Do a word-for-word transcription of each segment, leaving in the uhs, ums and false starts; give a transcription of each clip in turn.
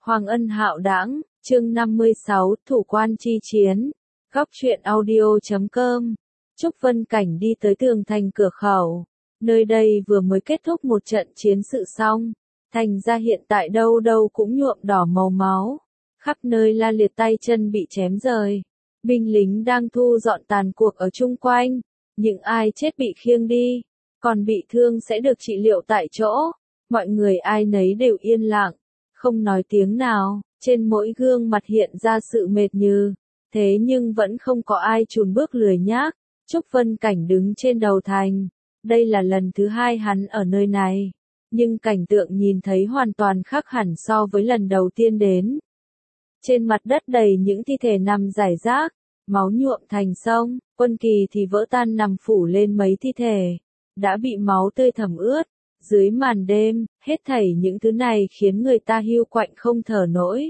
Hoàng ân hạo đãng, chương năm mươi sáu, thủ quan chi chiến. Góc truyện audio chấm com. Trúc Vân Cảnh đi tới tường thành cửa khẩu. Nơi đây vừa mới kết thúc một trận chiến sự xong. Thành ra hiện tại đâu đâu cũng nhuộm đỏ màu máu. Khắp nơi la liệt tay chân bị chém rời. Binh lính đang thu dọn tàn cuộc ở chung quanh. Những ai chết bị khiêng đi. Còn bị thương sẽ được trị liệu tại chỗ. Mọi người ai nấy đều yên lặng. Không nói tiếng nào, trên mỗi gương mặt hiện ra sự mệt nhừ. Thế nhưng vẫn không có ai chùn bước lười nhác. Trúc Vân Cảnh đứng trên đầu thành. Đây là lần thứ hai hắn ở nơi này. Nhưng cảnh tượng nhìn thấy hoàn toàn khác hẳn so với lần đầu tiên đến. Trên mặt đất đầy những thi thể nằm rải rác, máu nhuộm thành sông, quân kỳ thì vỡ tan nằm phủ lên mấy thi thể. Đã bị máu tươi thấm ướt. Dưới màn đêm, hết thảy những thứ này khiến người ta hiu quạnh không thở nổi.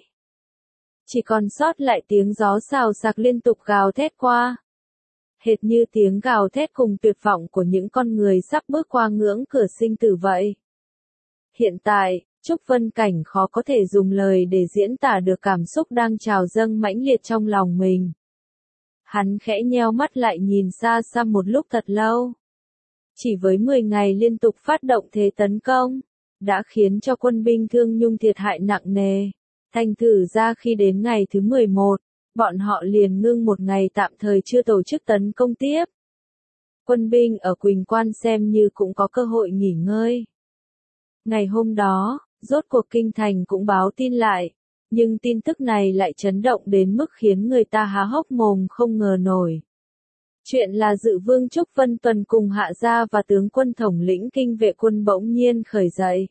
Chỉ còn sót lại tiếng gió xào xạc liên tục gào thét qua. Hệt như tiếng gào thét cùng tuyệt vọng của những con người sắp bước qua ngưỡng cửa sinh tử vậy. Hiện tại, Trúc Vân Cảnh khó có thể dùng lời để diễn tả được cảm xúc đang trào dâng mãnh liệt trong lòng mình. Hắn khẽ nheo mắt lại nhìn xa xăm một lúc thật lâu. Chỉ với mười ngày liên tục phát động thế tấn công, đã khiến cho quân binh Thương Nhung thiệt hại nặng nề. Thành thử ra khi đến ngày thứ mười một, bọn họ liền ngưng một ngày tạm thời chưa tổ chức tấn công tiếp. Quân binh ở Quỳnh Quan xem như cũng có cơ hội nghỉ ngơi. Ngày hôm đó, rốt cuộc kinh thành cũng báo tin lại, nhưng tin tức này lại chấn động đến mức khiến người ta há hốc mồm không ngờ nổi. Chuyện là Dự Vương Trúc Vân Tuần cùng Hạ Gia và tướng quân thống lĩnh kinh vệ quân bỗng nhiên khởi dậy.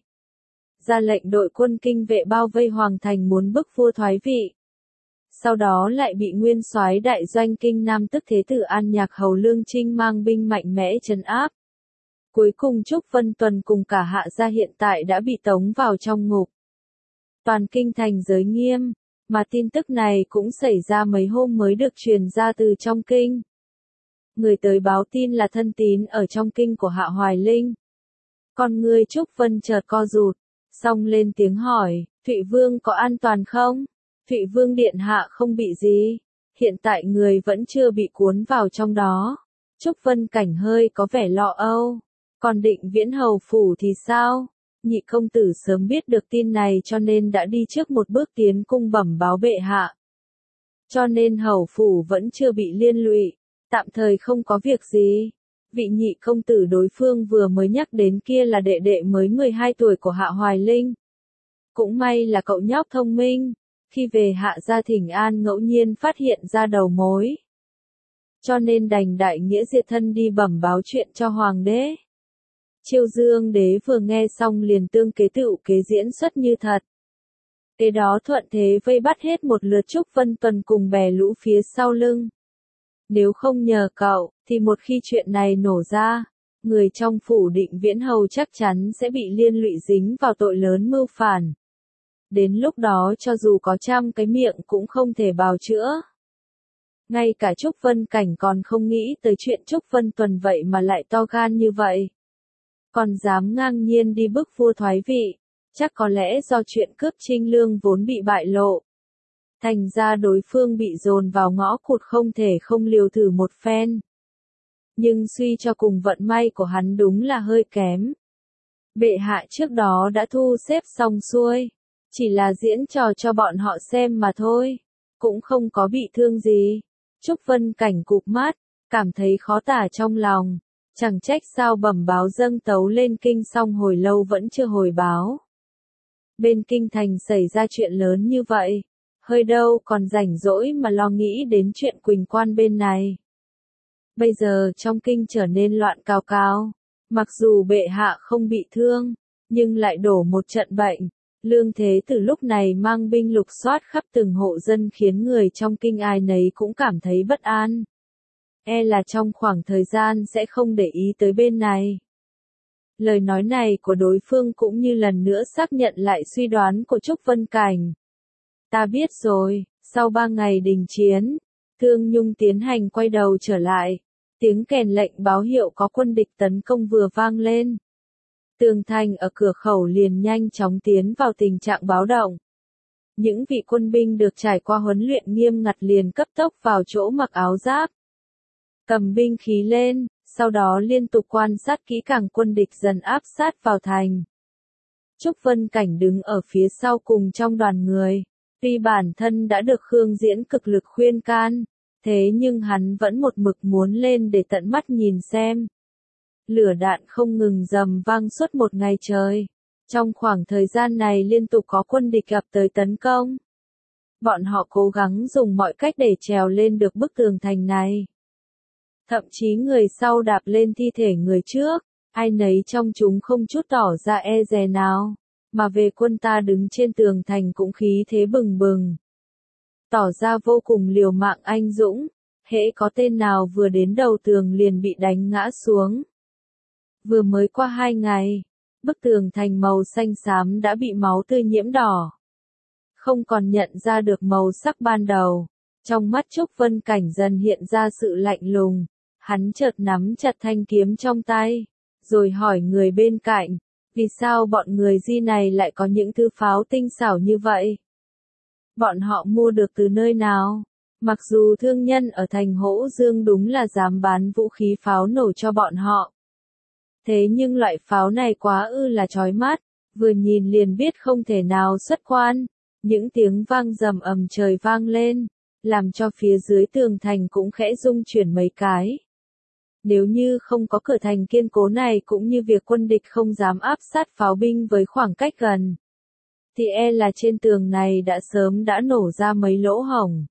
Ra lệnh đội quân kinh vệ bao vây Hoàng Thành muốn bức vua thoái vị. Sau đó lại bị nguyên soái đại doanh kinh Nam tức Thế tử An Nhạc Hầu Lương Trinh mang binh mạnh mẽ trấn áp. Cuối cùng Trúc Vân Tuần cùng cả Hạ Gia hiện tại đã bị tống vào trong ngục. Toàn kinh thành giới nghiêm, mà tin tức này cũng xảy ra mấy hôm mới được truyền ra từ trong kinh. Người tới báo tin là thân tín ở trong kinh của Hạ Hoài Linh. Con người Trúc Vân chợt co rụt, xong lên tiếng hỏi, Thụy Vương có an toàn không? Thụy Vương điện hạ không bị gì, hiện tại người vẫn chưa bị cuốn vào trong đó. Trúc Vân Cảnh hơi có vẻ lo âu, còn Định Viễn hầu phủ thì sao? Nhị công tử sớm biết được tin này cho nên đã đi trước một bước tiến cung bẩm báo bệ hạ. Cho nên hầu phủ vẫn chưa bị liên lụy. Tạm thời không có việc gì. Vị nhị công tử đối phương vừa mới nhắc đến kia là đệ đệ mới mười hai tuổi của Hạ Hoài Linh. Cũng may là cậu nhóc thông minh. Khi về Hạ Gia thỉnh an ngẫu nhiên phát hiện ra đầu mối. Cho nên đành đại nghĩa diệt thân đi bẩm báo chuyện cho Hoàng đế. Chiêu Dương đế vừa nghe xong liền tương kế tựu kế diễn xuất như thật. Kế đó thuận thế vây bắt hết một lượt Trúc Vân Tuần cùng bè lũ phía sau lưng. Nếu không nhờ cậu, thì một khi chuyện này nổ ra, người trong phủ Định Viễn hầu chắc chắn sẽ bị liên lụy dính vào tội lớn mưu phản. Đến lúc đó cho dù có trăm cái miệng cũng không thể bào chữa. Ngay cả Trúc Vân Cảnh còn không nghĩ tới chuyện Trúc Vân Tuần vậy mà lại to gan như vậy. Còn dám ngang nhiên đi bức vua thoái vị, chắc có lẽ do chuyện cướp Trinh Lương vốn bị bại lộ. Thành ra đối phương bị dồn vào ngõ cụt không thể không liều thử một phen. Nhưng suy cho cùng vận may của hắn đúng là hơi kém. Bệ hạ trước đó đã thu xếp xong xuôi, chỉ là diễn trò cho bọn họ xem mà thôi, cũng không có bị thương gì. Trúc Vân Cảnh cụp mắt, cảm thấy khó tả trong lòng, chẳng trách sao bẩm báo dâng tấu lên kinh xong hồi lâu vẫn chưa hồi báo. Bên kinh thành xảy ra chuyện lớn như vậy. Hơi đâu còn rảnh rỗi mà lo nghĩ đến chuyện Quỳnh Quan bên này. Bây giờ trong kinh trở nên loạn cào cào. Mặc dù bệ hạ không bị thương, nhưng lại đổ một trận bệnh. Lương Thế Tử lúc này mang binh lục soát khắp từng hộ dân khiến người trong kinh ai nấy cũng cảm thấy bất an. E là trong khoảng thời gian sẽ không để ý tới bên này. Lời nói này của đối phương cũng như lần nữa xác nhận lại suy đoán của Trúc Vân Cảnh. Ta biết rồi, sau ba ngày đình chiến, Thương Nhung tiến hành quay đầu trở lại, tiếng kèn lệnh báo hiệu có quân địch tấn công vừa vang lên. Tường thành ở cửa khẩu liền nhanh chóng tiến vào tình trạng báo động. những vị quân binh được trải qua huấn luyện nghiêm ngặt liền cấp tốc vào chỗ mặc áo giáp. Cầm binh khí lên, sau đó liên tục quan sát kỹ càng quân địch dần áp sát vào thành. Trúc Vân Cảnh đứng ở phía sau cùng trong đoàn người. Tuy bản thân đã được Khương Diễn cực lực khuyên can, thế nhưng hắn vẫn một mực muốn lên để tận mắt nhìn xem. Lửa đạn không ngừng rầm vang suốt một ngày trời. Trong khoảng thời gian này liên tục có quân địch gặp tới tấn công. Bọn họ cố gắng dùng mọi cách để trèo lên được bức tường thành này. Thậm chí người sau đạp lên thi thể người trước, ai nấy trong chúng không chút tỏ ra e dè nào, mà về quân ta đứng trên tường thành cũng khí thế bừng bừng. Tỏ ra vô cùng liều mạng anh dũng, hễ có tên nào vừa đến đầu tường liền bị đánh ngã xuống. Vừa mới qua hai ngày, bức tường thành màu xanh xám đã bị máu tươi nhiễm đỏ. Không còn nhận ra được màu sắc ban đầu, trong mắt Trúc Vân Cảnh dần hiện ra sự lạnh lùng, hắn chợt nắm chặt thanh kiếm trong tay, rồi hỏi người bên cạnh, vì sao bọn người Di này lại có những thứ pháo tinh xảo như vậy? Bọn họ mua được từ nơi nào? Mặc dù thương nhân ở thành Hỗ Dương đúng là dám bán vũ khí pháo nổ cho bọn họ. Thế nhưng loại pháo này quá ư là chói mắt, vừa nhìn liền biết không thể nào xuất quan. Những tiếng vang rầm ầm trời vang lên, làm cho phía dưới tường thành cũng khẽ rung chuyển mấy cái. Nếu như không có cửa thành kiên cố này cũng như việc quân địch không dám áp sát pháo binh với khoảng cách gần, thì e là trên tường này đã sớm đã nổ ra mấy lỗ hổng.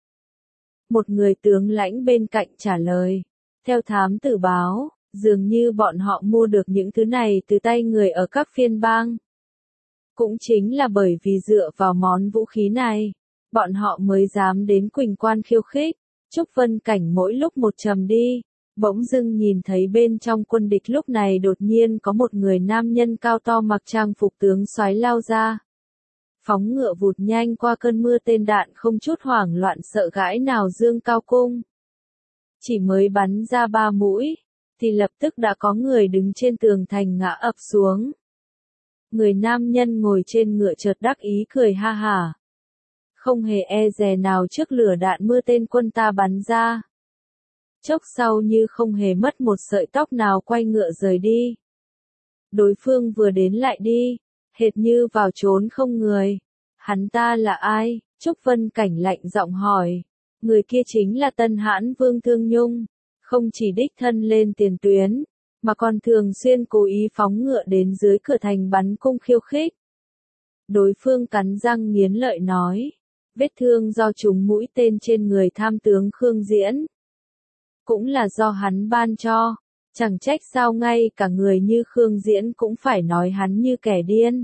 Một người tướng lãnh bên cạnh trả lời, theo thám tử báo, dường như bọn họ mua được những thứ này từ tay người ở các phiên bang. Cũng chính là bởi vì dựa vào món vũ khí này, bọn họ mới dám đến Quỳnh Quan khiêu khích. Trúc Vân Cảnh mỗi lúc một trầm đi, bỗng dưng nhìn thấy bên trong quân địch lúc này đột nhiên có một người nam nhân cao to mặc trang phục tướng soái lao ra. Phóng ngựa vụt nhanh qua cơn mưa tên đạn không chút hoảng loạn sợ gãi nào dương cao cung. Chỉ mới bắn ra ba mũi, thì lập tức đã có người đứng trên tường thành ngã ập xuống. Người nam nhân ngồi trên ngựa chợt đắc ý cười ha hả. Không hề e dè nào trước lửa đạn mưa tên quân ta bắn ra. Chốc sau như không hề mất một sợi tóc nào quay ngựa rời đi. Đối phương vừa đến lại đi, hệt như vào trốn không người. Hắn ta là ai? Trúc Vân Cảnh lạnh giọng hỏi. Người kia chính là Tân Hãn Vương Thương Nhung, không chỉ đích thân lên tiền tuyến, mà còn thường xuyên cố ý phóng ngựa đến dưới cửa thành bắn cung khiêu khích. Đối phương cắn răng nghiến lợi nói, vết thương do trúng mũi tên trên người tham tướng Khương Diễn. Cũng là do hắn ban cho, chẳng trách sao ngay cả người như Khương Diễn cũng phải nói hắn như kẻ điên.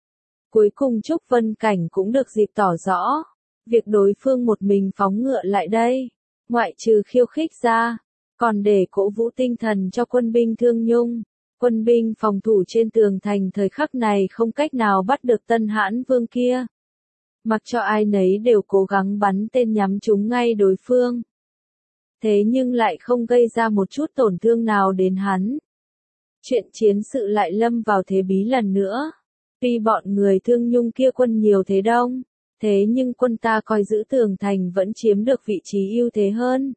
Cuối cùng Trúc Vân Cảnh cũng được dịp tỏ rõ, việc đối phương một mình phóng ngựa lại đây, ngoại trừ khiêu khích ra, còn để cổ vũ tinh thần cho quân binh Thương Nhung. Quân binh phòng thủ trên tường thành thời khắc này không cách nào bắt được Tân Hãn Vương kia. Mặc cho ai nấy đều cố gắng bắn tên nhắm trúng ngay đối phương. Thế nhưng lại không gây ra một chút tổn thương nào đến hắn. Chuyện chiến sự lại lâm vào thế bí lần nữa. Tuy bọn người Thương Nhung kia quân nhiều thế đông, thế nhưng quân ta coi giữ tường thành vẫn chiếm được vị trí ưu thế hơn.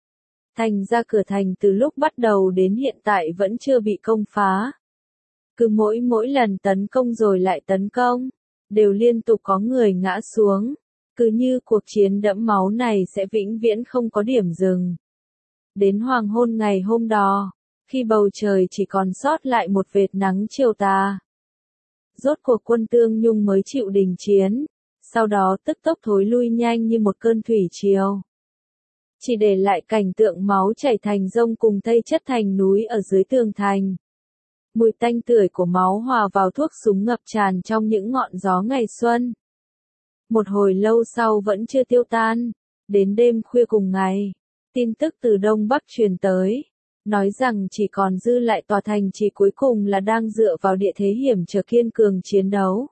Thành ra cửa thành từ lúc bắt đầu đến hiện tại vẫn chưa bị công phá. Cứ mỗi mỗi lần tấn công rồi lại tấn công, đều liên tục có người ngã xuống. Cứ như cuộc chiến đẫm máu này sẽ vĩnh viễn không có điểm dừng. Đến hoàng hôn ngày hôm đó, khi bầu trời chỉ còn sót lại một vệt nắng chiều tà, rốt cuộc quân Thương Nhung mới chịu đình chiến, sau đó tức tốc thối lui nhanh như một cơn thủy triều. Chỉ để lại cảnh tượng máu chảy thành rông cùng thây chất thành núi ở dưới tường thành. Mùi tanh tưởi của máu hòa vào thuốc súng ngập tràn trong những ngọn gió ngày xuân. Một hồi lâu sau vẫn chưa tiêu tan, đến đêm khuya cùng ngày, tin tức từ Đông Bắc truyền tới, nói rằng chỉ còn dư lại tòa thành chỉ cuối cùng là đang dựa vào địa thế hiểm trở kiên cường chiến đấu.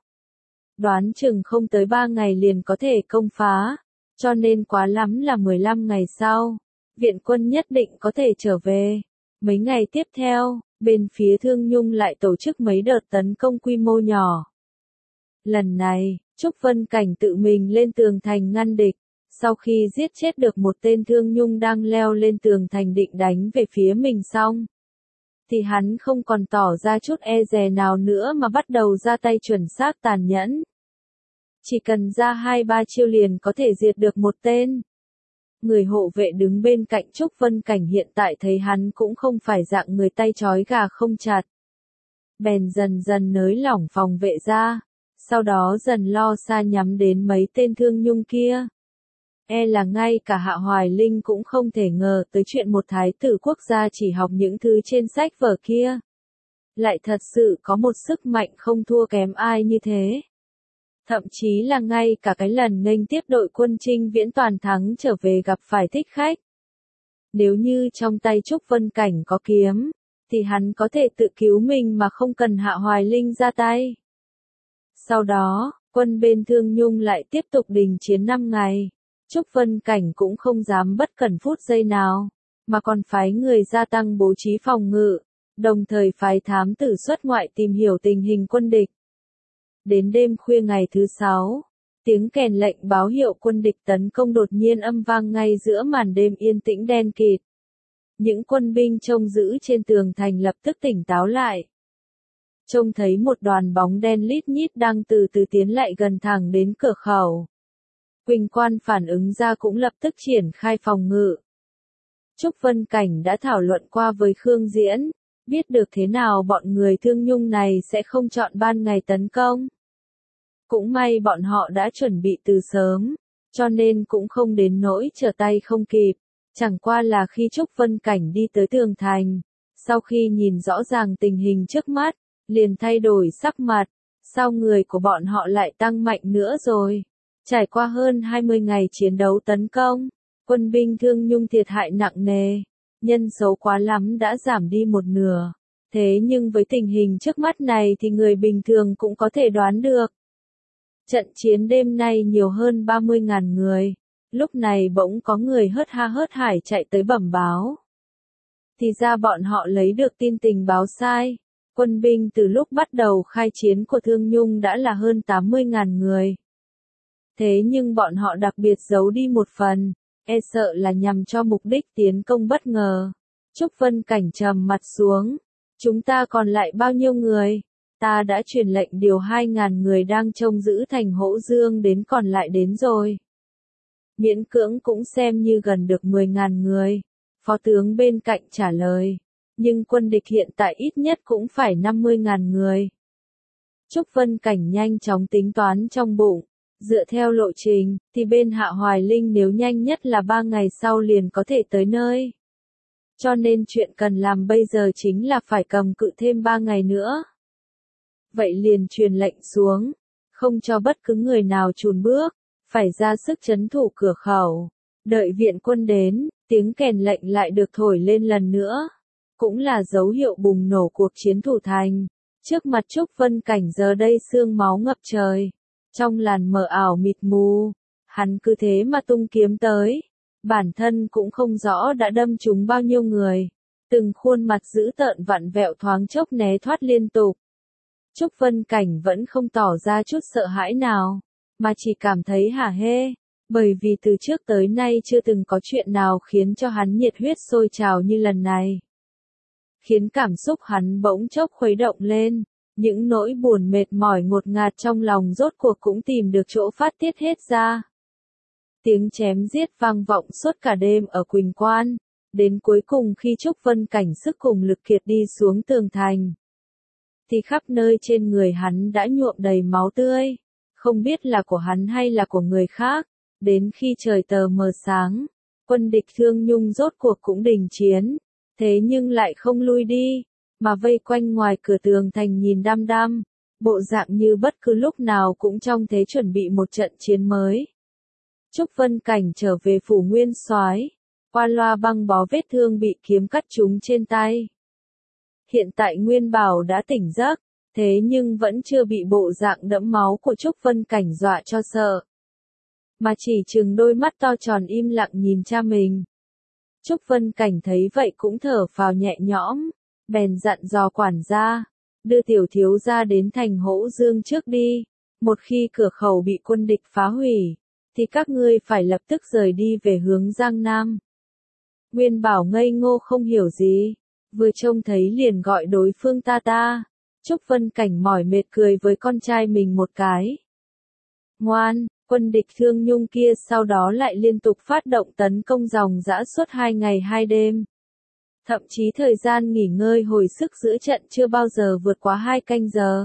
Đoán chừng không tới ba ngày liền có thể công phá, cho nên quá lắm là mười lăm ngày sau, viện quân nhất định có thể trở về. Mấy ngày tiếp theo, bên phía Thương Nhung lại tổ chức mấy đợt tấn công quy mô nhỏ. Lần này, Trúc Vân Cảnh tự mình lên tường thành ngăn địch. Sau khi giết chết được một tên Thương Nhung đang leo lên tường thành định đánh về phía mình xong, thì hắn không còn tỏ ra chút e dè nào nữa mà bắt đầu ra tay chuẩn xác tàn nhẫn. Chỉ cần ra hai ba chiêu liền có thể diệt được một tên. Người hộ vệ đứng bên cạnh Trúc Vân Cảnh hiện tại thấy hắn cũng không phải dạng người tay trói gà không chặt. Bèn dần dần nới lỏng phòng vệ ra, sau đó dần lo xa nhắm đến mấy tên Thương Nhung kia. E là ngay cả Hạ Hoài Linh cũng không thể ngờ tới chuyện một thái tử quốc gia chỉ học những thứ trên sách vở kia. Lại thật sự có một sức mạnh không thua kém ai như thế. Thậm chí là ngay cả cái lần nghênh tiếp đội quân Trinh Viễn toàn thắng trở về gặp phải thích khách. Nếu như trong tay Trúc Vân Cảnh có kiếm, thì hắn có thể tự cứu mình mà không cần Hạ Hoài Linh ra tay. Sau đó, quân bên Thương Nhung lại tiếp tục đình chiến năm ngày. Trúc Vân Cảnh cũng không dám bất cẩn phút giây nào, mà còn phái người gia tăng bố trí phòng ngự, đồng thời phái thám tử xuất ngoại tìm hiểu tình hình quân địch. Đến đêm khuya ngày thứ sáu, tiếng kèn lệnh báo hiệu quân địch tấn công đột nhiên âm vang ngay giữa màn đêm yên tĩnh đen kịt. Những quân binh trông giữ trên tường thành lập tức tỉnh táo lại. Trông thấy một đoàn bóng đen lít nhít đang từ từ tiến lại gần thẳng đến cửa khẩu. Quỳnh Quan phản ứng ra cũng lập tức triển khai phòng ngự. Trúc Vân Cảnh đã thảo luận qua với Khương Diễn, biết được thế nào bọn người Thương Nhung này sẽ không chọn ban ngày tấn công. Cũng may bọn họ đã chuẩn bị từ sớm, cho nên cũng không đến nỗi trở tay không kịp. Chẳng qua là khi Trúc Vân Cảnh đi tới tường thành, sau khi nhìn rõ ràng tình hình trước mắt, liền thay đổi sắc mặt, sao người của bọn họ lại tăng mạnh nữa rồi. Trải qua hơn hai mươi ngày chiến đấu tấn công, quân binh Thương Nhung thiệt hại nặng nề, nhân số quá lắm đã giảm đi một nửa. Thế nhưng với tình hình trước mắt này thì người bình thường cũng có thể đoán được. Trận chiến đêm nay nhiều hơn ba mươi nghìn người, lúc này bỗng có người hớt ha hớt hải chạy tới bẩm báo. Thì ra bọn họ lấy được tin tình báo sai, quân binh từ lúc bắt đầu khai chiến của Thương Nhung đã là hơn tám mươi nghìn người. Thế nhưng bọn họ đặc biệt giấu đi một phần, e sợ là nhằm cho mục đích tiến công bất ngờ. Trúc Vân Cảnh trầm mặt xuống, chúng ta còn lại bao nhiêu người? Ta đã truyền lệnh điều hai nghìn người đang trông giữ thành Hỗ Dương đến còn lại đến rồi. Miễn cưỡng cũng xem như gần được mười nghìn người. Phó tướng bên cạnh trả lời, nhưng quân địch hiện tại ít nhất cũng phải năm mươi nghìn người. Trúc Vân Cảnh nhanh chóng tính toán trong bụng. Dựa theo lộ trình, thì bên Hạ Hoài Linh nếu nhanh nhất là ba ngày sau liền có thể tới nơi. Cho nên chuyện cần làm bây giờ chính là phải cầm cự thêm ba ngày nữa. Vậy liền truyền lệnh xuống, không cho bất cứ người nào chùn bước, phải ra sức trấn thủ cửa khẩu. Đợi viện quân đến, tiếng kèn lệnh lại được thổi lên lần nữa. Cũng là dấu hiệu bùng nổ cuộc chiến thủ thành. Trước mặt Trúc Vân Cảnh giờ đây sương máu ngập trời. Trong làn mờ ảo mịt mù, hắn cứ thế mà tung kiếm tới. Bản thân cũng không rõ đã đâm trúng bao nhiêu người. Từng khuôn mặt dữ tợn vặn vẹo thoáng chốc né thoát liên tục. Trúc Vân Cảnh vẫn không tỏ ra chút sợ hãi nào, mà chỉ cảm thấy hả hê, bởi vì từ trước tới nay chưa từng có chuyện nào khiến cho hắn nhiệt huyết sôi trào như lần này. Khiến cảm xúc hắn bỗng chốc khuấy động lên, những nỗi buồn mệt mỏi ngột ngạt trong lòng rốt cuộc cũng tìm được chỗ phát tiết hết ra. Tiếng chém giết vang vọng suốt cả đêm ở Quỳnh Quan, đến cuối cùng khi Trúc Vân Cảnh sức cùng lực kiệt đi xuống tường thành, thì khắp nơi trên người hắn đã nhuộm đầy máu tươi, không biết là của hắn hay là của người khác. Đến khi trời tờ mờ sáng, quân địch Thương Nhung rốt cuộc cũng đình chiến, thế nhưng lại không lui đi, mà vây quanh ngoài cửa tường thành nhìn đăm đăm, bộ dạng như bất cứ lúc nào cũng trong thế chuẩn bị một trận chiến mới. Trúc Vân Cảnh trở về phủ Nguyên Soái, qua loa băng bó vết thương bị kiếm cắt trúng trên tay. Hiện tại Nguyên Bảo đã tỉnh giấc, thế nhưng vẫn chưa bị bộ dạng đẫm máu của Trúc Vân Cảnh dọa cho sợ, mà chỉ trừng đôi mắt to tròn im lặng nhìn cha mình. Trúc Vân Cảnh thấy vậy cũng thở phào nhẹ nhõm, bèn dặn dò quản gia, đưa tiểu thiếu gia đến thành Hỗ Dương trước đi, Một khi cửa khẩu bị quân địch phá hủy, thì các ngươi phải lập tức rời đi về hướng Giang Nam. Nguyên Bảo ngây ngô không hiểu gì, vừa trông thấy liền gọi đối phương ta ta. Trúc Vân Cảnh mỏi mệt cười với con trai mình một cái. Ngoan, quân địch Thương Nhung kia sau đó lại liên tục phát động tấn công ròng rã suốt hai ngày hai đêm. Thậm chí thời gian nghỉ ngơi hồi sức giữa trận chưa bao giờ vượt quá hai canh giờ.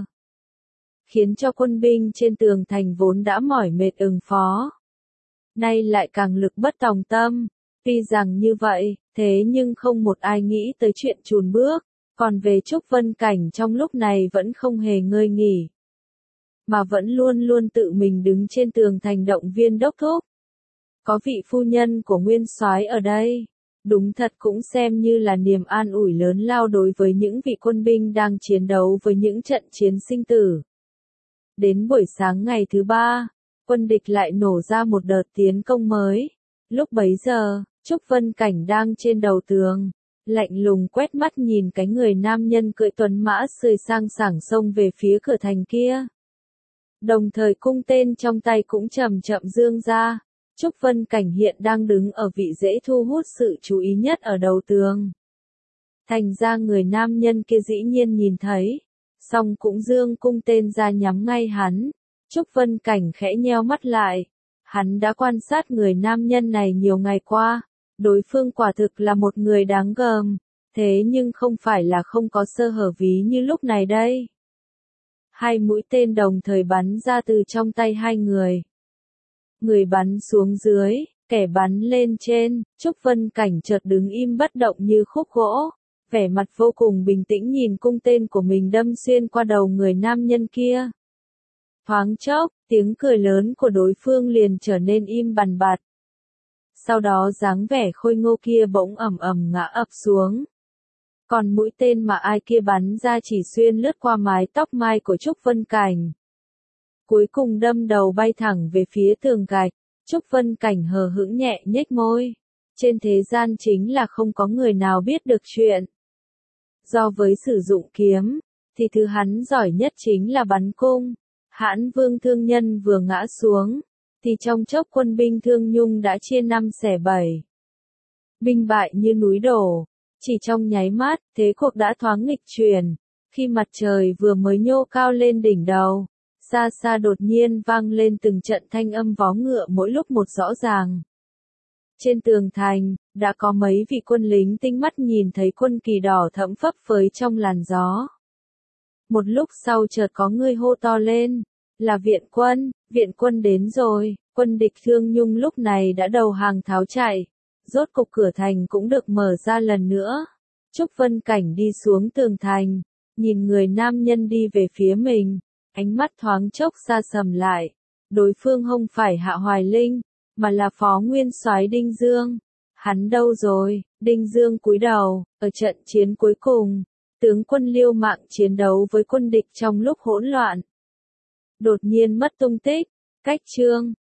Khiến cho quân binh trên tường thành vốn đã mỏi mệt ứng phó. Nay lại càng lực bất tòng tâm. Tuy rằng như vậy, thế nhưng không một ai nghĩ tới chuyện chùn bước. Còn về Trúc Vân Cảnh trong lúc này vẫn không hề ngơi nghỉ. Mà vẫn luôn luôn tự mình đứng trên tường thành động viên đốc thúc. Có vị phu nhân của Nguyên Soái ở đây. Đúng thật cũng xem như là niềm an ủi lớn lao đối với những vị quân binh đang chiến đấu với những trận chiến sinh tử. Đến buổi sáng ngày thứ ba, quân địch lại nổ ra một đợt tiến công mới. Lúc bấy giờ, Trúc Vân Cảnh đang trên đầu tường, lạnh lùng quét mắt nhìn cái người nam nhân cưỡi tuấn mã sươi sang sảng xông về phía cửa thành kia. Đồng thời cung tên trong tay cũng chậm chậm dương ra. Trúc Vân Cảnh hiện đang đứng ở vị dễ thu hút sự chú ý nhất ở đầu tường. Thành ra người nam nhân kia dĩ nhiên nhìn thấy, song cũng dương cung tên ra nhắm ngay hắn. Trúc Vân Cảnh khẽ nheo mắt lại. Hắn đã quan sát người nam nhân này nhiều ngày qua. Đối phương quả thực là một người đáng gờm. Thế nhưng không phải là không có sơ hở ví như lúc này đây. Hai mũi tên đồng thời bắn ra từ trong tay hai người. Người bắn xuống dưới, kẻ bắn lên trên. Trúc Vân Cảnh chợt đứng im bất động như khúc gỗ. Vẻ mặt vô cùng bình tĩnh nhìn cung tên của mình đâm xuyên qua đầu người nam nhân kia. Thoáng chốc, tiếng cười lớn của đối phương liền trở nên im bằn bặt. Sau đó dáng vẻ khôi ngô kia bỗng ầm ầm ngã ập xuống. Còn mũi tên mà ai kia bắn ra chỉ xuyên lướt qua mái tóc mai của Trúc Vân Cảnh. Cuối cùng đâm đầu bay thẳng về phía tường gạch. Trúc Vân Cảnh hờ hững nhẹ nhếch môi. Trên thế gian chính là không có người nào biết được chuyện. Do với sử dụng kiếm, thì thứ hắn giỏi nhất chính là bắn cung. Hãn Vương Thương Nhân vừa ngã xuống, thì trong chốc quân binh Thương Nhung đã chia năm xẻ bảy. Binh bại như núi đổ, chỉ trong nháy mắt, thế cuộc đã thoáng nghịch chuyển. Khi mặt trời vừa mới nhô cao lên đỉnh đầu, xa xa đột nhiên vang lên từng trận thanh âm vó ngựa mỗi lúc một rõ ràng. Trên tường thành, đã có mấy vị quân lính tinh mắt nhìn thấy quân kỳ đỏ thẫm phấp phới trong làn gió. Một lúc sau chợt có người hô to lên, là viện quân, viện quân đến rồi. Quân địch Thương Nhung lúc này đã đầu hàng tháo chạy, rốt cục cửa thành cũng được mở ra lần nữa. Trúc Vân Cảnh đi xuống tường thành, nhìn người nam nhân đi về phía mình, ánh mắt thoáng chốc xa sầm lại. Đối phương không phải Hạ Hoài Linh, mà là Phó Nguyên Soái Đinh Dương. Hắn đâu rồi? Đinh Dương cúi đầu, ở trận chiến cuối cùng, tướng quân liều mạng chiến đấu với quân địch trong lúc hỗn loạn. Đột nhiên mất tung tích, cách chương